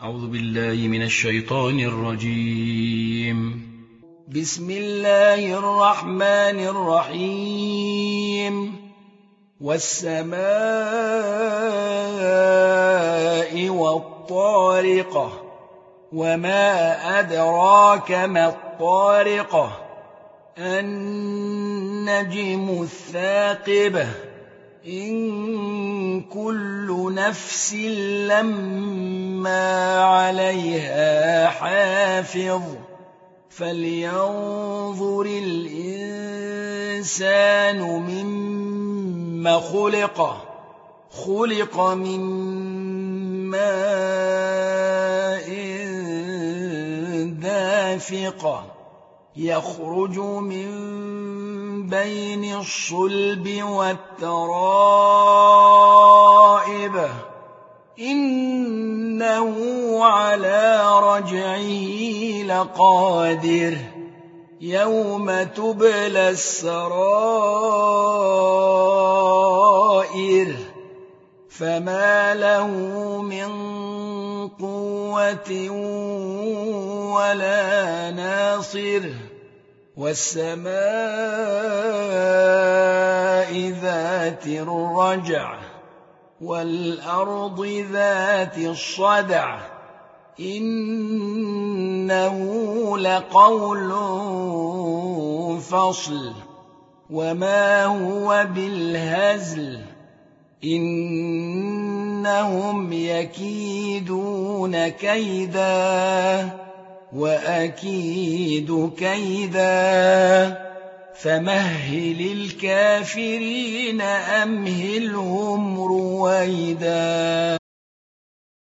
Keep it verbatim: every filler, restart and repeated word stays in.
أعوذ بالله من الشيطان الرجيم. بسم الله الرحمن الرحيم. والسماء والطارق وما أدراك ما الطارق النجم الثاقب إن كل نفس لما عليها حافظ فلينظر الإنسان مما خلق خلق من ماء دافق يخرج من بين الصلب والترائب إنه على رجعه لقادر يوم تبلى السرائر فما له من قوة ولا ناصر والسماء ذات الرجع والأرض ذات الصدع إنه لقول فصل وما هو بالهزل إنهم يكيدون كيدا وأكيد كيدا فمهل الكافرين أمهلهم رويدا.